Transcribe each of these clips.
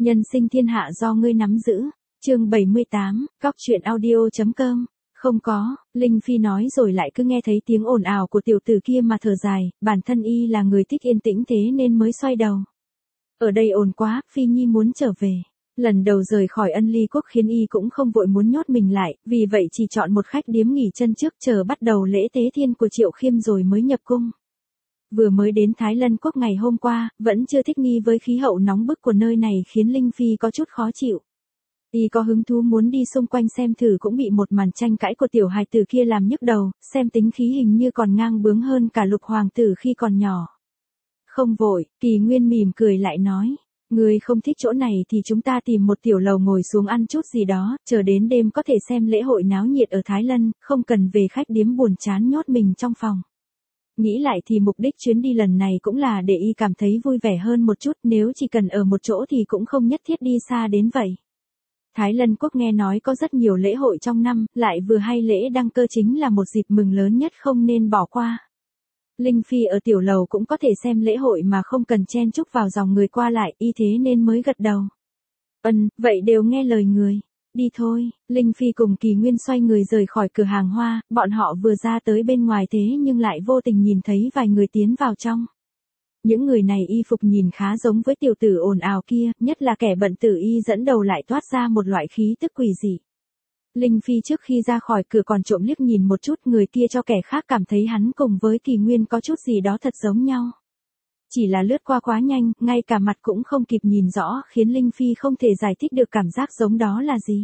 Nhân sinh thiên hạ do ngươi nắm giữ. Chương 78, Cóc truyện audio.com. Không có, Linh Phi nói rồi lại cứ nghe thấy tiếng ồn ào của tiểu tử kia mà thở dài, bản thân y là người thích yên tĩnh thế nên mới xoay đầu. Ở đây ồn quá, Phi Nhi muốn trở về. Lần đầu rời khỏi Ân Ly Quốc khiến y cũng không vội muốn nhốt mình lại, vì vậy chỉ chọn một khách điếm nghỉ chân trước chờ bắt đầu lễ tế thiên của Triệu Khiêm rồi mới nhập cung. Vừa mới đến Thái Lân Quốc ngày hôm qua, vẫn chưa thích nghi với khí hậu nóng bức của nơi này khiến Linh Phi có chút khó chịu. Y có hứng thú muốn đi xung quanh xem thử cũng bị một màn tranh cãi của tiểu hài tử kia làm nhức đầu, xem tính khí hình như còn ngang bướng hơn cả Lục hoàng tử khi còn nhỏ. Không vội, Kỳ Nguyên mỉm cười lại nói, ngươi không thích chỗ này thì chúng ta tìm một tiểu lầu ngồi xuống ăn chút gì đó, chờ đến đêm có thể xem lễ hội náo nhiệt ở Thái Lân, không cần về khách điếm buồn chán nhốt mình trong phòng. Nghĩ lại thì mục đích chuyến đi lần này cũng là để y cảm thấy vui vẻ hơn một chút, nếu chỉ cần ở một chỗ thì cũng không nhất thiết đi xa đến vậy. Thái Lân Quốc nghe nói có rất nhiều lễ hội trong năm, lại vừa hay lễ đăng cơ chính là một dịp mừng lớn nhất không nên bỏ qua. Linh Phi ở tiểu lầu cũng có thể xem lễ hội mà không cần chen chúc vào dòng người qua lại, y thế nên mới gật đầu. Vậy đều nghe lời người. Đi thôi, Linh Phi cùng Kỳ Nguyên xoay người rời khỏi cửa hàng hoa, bọn họ vừa ra tới bên ngoài thế nhưng lại vô tình nhìn thấy vài người tiến vào trong. Những người này y phục nhìn khá giống với tiểu tử ồn ào kia, nhất là kẻ bận tử y dẫn đầu lại toát ra một loại khí tức quỷ dị. Linh Phi trước khi ra khỏi cửa còn trộm liếc nhìn một chút người kia cho kẻ khác cảm thấy hắn cùng với Kỳ Nguyên có chút gì đó thật giống nhau. Chỉ là lướt qua quá nhanh, ngay cả mặt cũng không kịp nhìn rõ khiến Linh Phi không thể giải thích được cảm giác giống đó là gì.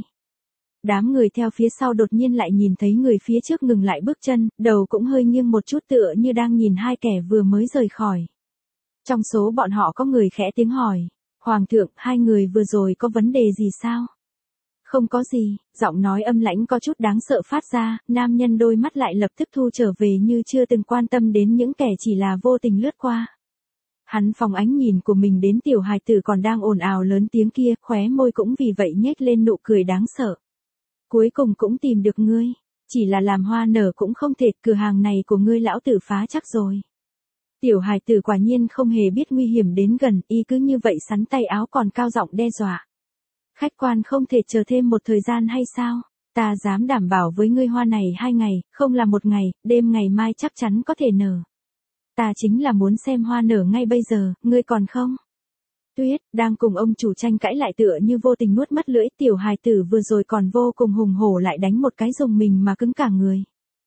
Đám người theo phía sau đột nhiên lại nhìn thấy người phía trước ngừng lại bước chân, đầu cũng hơi nghiêng một chút tựa như đang nhìn hai kẻ vừa mới rời khỏi. Trong số bọn họ có người khẽ tiếng hỏi, Hoàng thượng, hai người vừa rồi có vấn đề gì sao? Không có gì, giọng nói âm lãnh có chút đáng sợ phát ra, nam nhân đôi mắt lại lập tức thu trở về như chưa từng quan tâm đến những kẻ chỉ là vô tình lướt qua. Hắn phóng ánh nhìn của mình đến tiểu hài tử còn đang ồn ào lớn tiếng kia, khóe môi cũng vì vậy nhếch lên nụ cười đáng sợ. Cuối cùng cũng tìm được ngươi, chỉ là làm hoa nở cũng không thể, cửa hàng này của ngươi lão tử phá chắc rồi. Tiểu hài tử quả nhiên không hề biết nguy hiểm đến gần, y cứ như vậy sắn tay áo còn cao giọng đe dọa. Khách quan không thể chờ thêm một thời gian hay sao? Ta dám đảm bảo với ngươi hoa này 2 ngày, không là 1 ngày, đêm ngày mai chắc chắn có thể nở. Ta chính là muốn xem hoa nở ngay bây giờ, ngươi còn không? Tuyết, đang cùng ông chủ tranh cãi lại tựa như vô tình nuốt mất lưỡi, tiểu hài tử vừa rồi còn vô cùng hùng hổ lại đánh một cái rùng mình mà cứng cả người.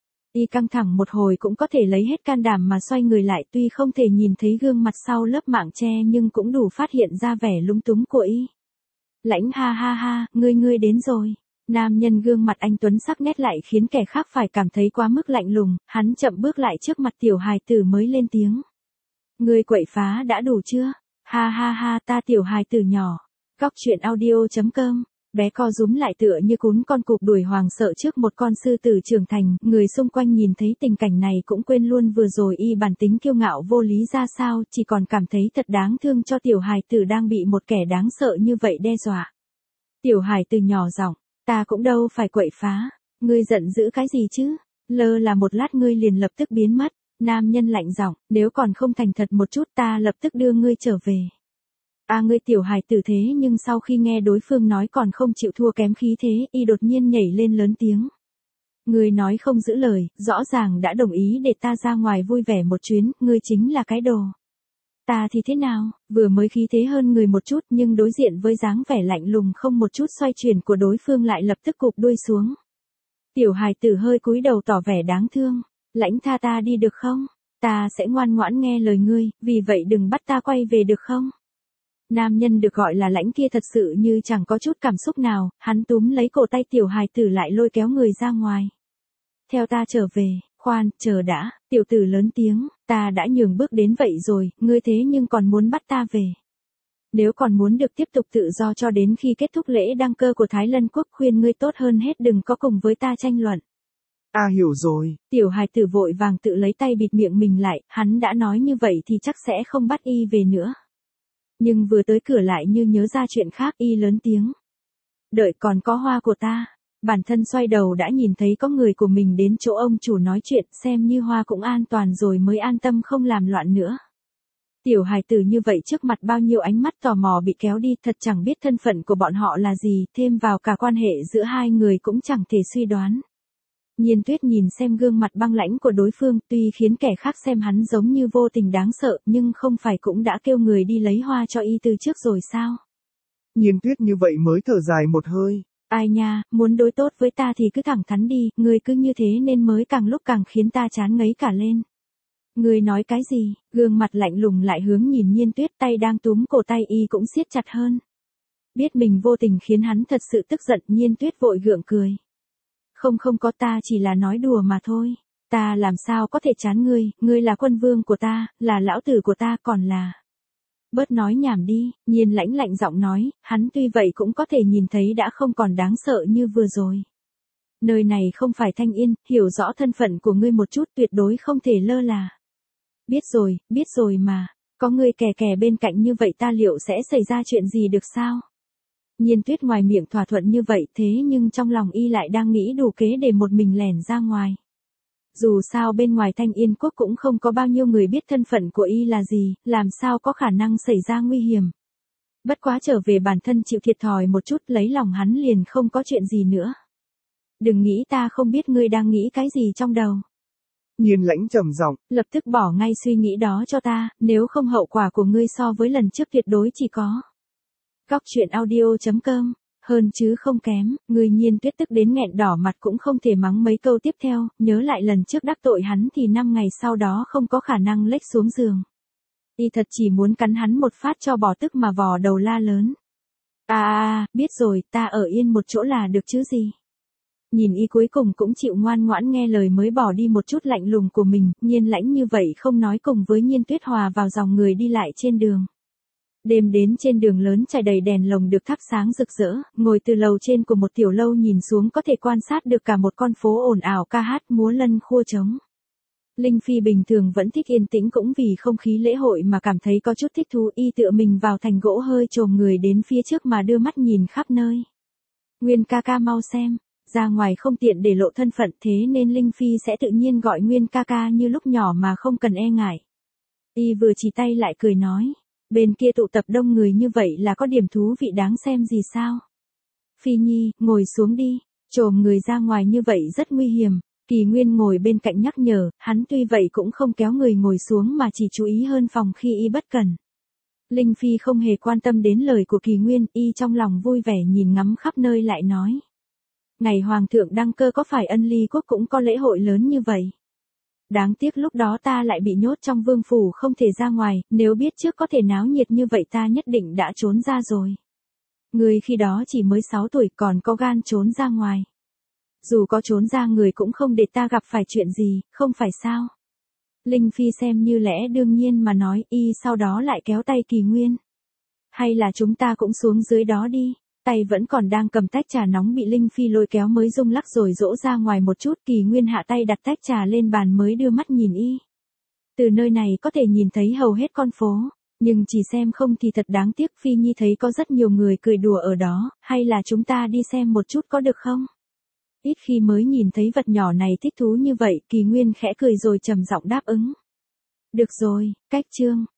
Y căng thẳng một hồi cũng có thể lấy hết can đảm mà xoay người lại, tuy không thể nhìn thấy gương mặt sau lớp mạng che nhưng cũng đủ phát hiện ra vẻ lúng túng của y. Lãnh ha ha ha, ngươi đến rồi. Nam nhân gương mặt anh tuấn sắc nét lại khiến kẻ khác phải cảm thấy quá mức lạnh lùng, hắn chậm bước lại trước mặt tiểu hài tử mới lên tiếng. Ngươi quậy phá đã đủ chưa? Ha ha ha, ta tiểu hài tử nhỏ. Cóc truyện audio.com. Bé co rúm lại tựa như cún con cụp đuổi hoàng sợ trước một con sư tử trưởng thành, người xung quanh nhìn thấy tình cảnh này cũng quên luôn vừa rồi y bản tính kiêu ngạo vô lý ra sao, chỉ còn cảm thấy thật đáng thương cho tiểu hài tử đang bị một kẻ đáng sợ như vậy đe dọa. Tiểu hài tử nhỏ giọng, ta cũng đâu phải quậy phá, ngươi giận dữ cái gì chứ, lơ là một lát ngươi liền lập tức biến mất. Nam nhân lạnh giọng, nếu còn không thành thật một chút ta lập tức đưa ngươi trở về. Ngươi tiểu hài tử thế nhưng sau khi nghe đối phương nói còn không chịu thua kém khí thế, y đột nhiên nhảy lên lớn tiếng. Ngươi nói không giữ lời, rõ ràng đã đồng ý để ta ra ngoài vui vẻ một chuyến, ngươi chính là cái đồ. Ta thì thế nào, vừa mới khí thế hơn người một chút nhưng đối diện với dáng vẻ lạnh lùng không một chút xoay chuyển của đối phương lại lập tức cụp đuôi xuống. Tiểu hài tử hơi cúi đầu tỏ vẻ đáng thương, Lãnh tha ta đi được không? Ta sẽ ngoan ngoãn nghe lời ngươi, vì vậy đừng bắt ta quay về được không? Nam nhân được gọi là Lãnh kia thật sự như chẳng có chút cảm xúc nào, hắn túm lấy cổ tay tiểu hài tử lại lôi kéo người ra ngoài. Theo ta trở về, khoan, chờ đã, tiểu tử lớn tiếng, ta đã nhường bước đến vậy rồi, ngươi thế nhưng còn muốn bắt ta về. Nếu còn muốn được tiếp tục tự do cho đến khi kết thúc lễ đăng cơ của Thái Lân Quốc khuyên ngươi tốt hơn hết đừng có cùng với ta tranh luận. Hiểu rồi. Tiểu hài tử vội vàng tự lấy tay bịt miệng mình lại, hắn đã nói như vậy thì chắc sẽ không bắt y về nữa. Nhưng vừa tới cửa lại như nhớ ra chuyện khác y lớn tiếng. Đợi còn có hoa của ta. Bản thân xoay đầu đã nhìn thấy có người của mình đến chỗ ông chủ nói chuyện xem như hoa cũng an toàn rồi mới an tâm không làm loạn nữa. Tiểu hài tử như vậy trước mặt bao nhiêu ánh mắt tò mò bị kéo đi, thật chẳng biết thân phận của bọn họ là gì, thêm vào cả quan hệ giữa hai người cũng chẳng thể suy đoán. Nhiên Tuyết nhìn xem gương mặt băng lãnh của đối phương, tuy khiến kẻ khác xem hắn giống như vô tình đáng sợ, nhưng không phải cũng đã kêu người đi lấy hoa cho y từ trước rồi sao? Nhiên Tuyết như vậy mới thở dài một hơi. Ai nha, muốn đối tốt với ta thì cứ thẳng thắn đi, ngươi cứ như thế nên mới càng lúc càng khiến ta chán ngấy cả lên. Ngươi nói cái gì? Gương mặt lạnh lùng lại hướng nhìn Nhiên Tuyết, tay đang túm cổ tay y cũng siết chặt hơn. Biết mình vô tình khiến hắn thật sự tức giận, Nhiên Tuyết vội gượng cười. Không có, ta chỉ là nói đùa mà thôi. Ta làm sao có thể chán ngươi là quân vương của ta, là lão tử của ta còn là... Bớt nói nhảm đi, Nhiên lãnh lạnh giọng nói, hắn tuy vậy cũng có thể nhìn thấy đã không còn đáng sợ như vừa rồi. Nơi này không phải Thanh Yên, hiểu rõ thân phận của ngươi một chút tuyệt đối không thể lơ là. Biết rồi mà, có ngươi kè kè bên cạnh như vậy ta liệu sẽ xảy ra chuyện gì được sao? Nhiên Tuyết ngoài miệng thỏa thuận như vậy thế nhưng trong lòng y lại đang nghĩ đủ kế để một mình lẻn ra ngoài. Dù sao bên ngoài Thanh Yên Quốc cũng không có bao nhiêu người biết thân phận của y là gì, làm sao có khả năng xảy ra nguy hiểm. Bất quá trở về bản thân chịu thiệt thòi một chút lấy lòng hắn liền không có chuyện gì nữa. Đừng nghĩ ta không biết ngươi đang nghĩ cái gì trong đầu. Nhiên lãnh trầm giọng, lập tức bỏ ngay suy nghĩ đó cho ta, nếu không hậu quả của ngươi so với lần trước tuyệt đối chỉ có. Góc truyện audio.com, hơn chứ không kém, người Nhiên Tuyết tức đến nghẹn đỏ mặt cũng không thể mắng mấy câu tiếp theo, nhớ lại lần trước đắc tội hắn thì 5 ngày sau đó không có khả năng lếch xuống giường. Y thật chỉ muốn cắn hắn một phát cho bỏ tức mà vò đầu la lớn. Biết rồi, ta ở yên một chỗ là được chứ gì. Nhìn y cuối cùng cũng chịu ngoan ngoãn nghe lời mới bỏ đi một chút lạnh lùng của mình, Nhiên lãnh như vậy không nói cùng với Nhiên Tuyết hòa vào dòng người đi lại trên đường. Đêm đến trên đường lớn trải đầy đèn lồng được thắp sáng rực rỡ, ngồi từ lầu trên của một tiểu lâu nhìn xuống có thể quan sát được cả một con phố ồn ào ca hát múa lân khua trống. Linh Phi bình thường vẫn thích yên tĩnh cũng vì không khí lễ hội mà cảm thấy có chút thích thú, y tựa mình vào thành gỗ hơi chồm người đến phía trước mà đưa mắt nhìn khắp nơi. Nguyên ca ca mau xem, ra ngoài không tiện để lộ thân phận thế nên Linh Phi sẽ tự nhiên gọi Nguyên ca ca như lúc nhỏ mà không cần e ngại. Y vừa chỉ tay lại cười nói. Bên kia tụ tập đông người như vậy là có điểm thú vị đáng xem gì sao? Phi Nhi, ngồi xuống đi, chồm người ra ngoài như vậy rất nguy hiểm. Kỳ Nguyên ngồi bên cạnh nhắc nhở, hắn tuy vậy cũng không kéo người ngồi xuống mà chỉ chú ý hơn phòng khi y bất cẩn. Linh Phi không hề quan tâm đến lời của Kỳ Nguyên, y trong lòng vui vẻ nhìn ngắm khắp nơi lại nói. Ngày Hoàng thượng đăng cơ có phải Ân Ly Quốc cũng có lễ hội lớn như vậy? Đáng tiếc lúc đó ta lại bị nhốt trong vương phủ không thể ra ngoài, nếu biết trước có thể náo nhiệt như vậy ta nhất định đã trốn ra rồi. Người khi đó chỉ mới 6 tuổi còn có gan trốn ra ngoài. Dù có trốn ra người cũng không để ta gặp phải chuyện gì, không phải sao? Linh Phi xem như lẽ đương nhiên mà nói, y sau đó lại kéo tay Kỳ Nguyên. Hay là chúng ta cũng xuống dưới đó đi. Tay vẫn còn đang cầm tách trà nóng bị Linh Phi lôi kéo mới rung lắc rồi dỗ ra ngoài một chút, Kỳ Nguyên hạ tay đặt tách trà lên bàn mới đưa mắt nhìn y. Từ nơi này có thể nhìn thấy hầu hết con phố, nhưng chỉ xem không thì thật đáng tiếc. Phi Nhi thấy có rất nhiều người cười đùa ở đó, hay là chúng ta đi xem một chút có được không? Ít khi mới nhìn thấy vật nhỏ này thích thú như vậy, Kỳ Nguyên khẽ cười rồi trầm giọng đáp ứng. Được rồi, cách chương.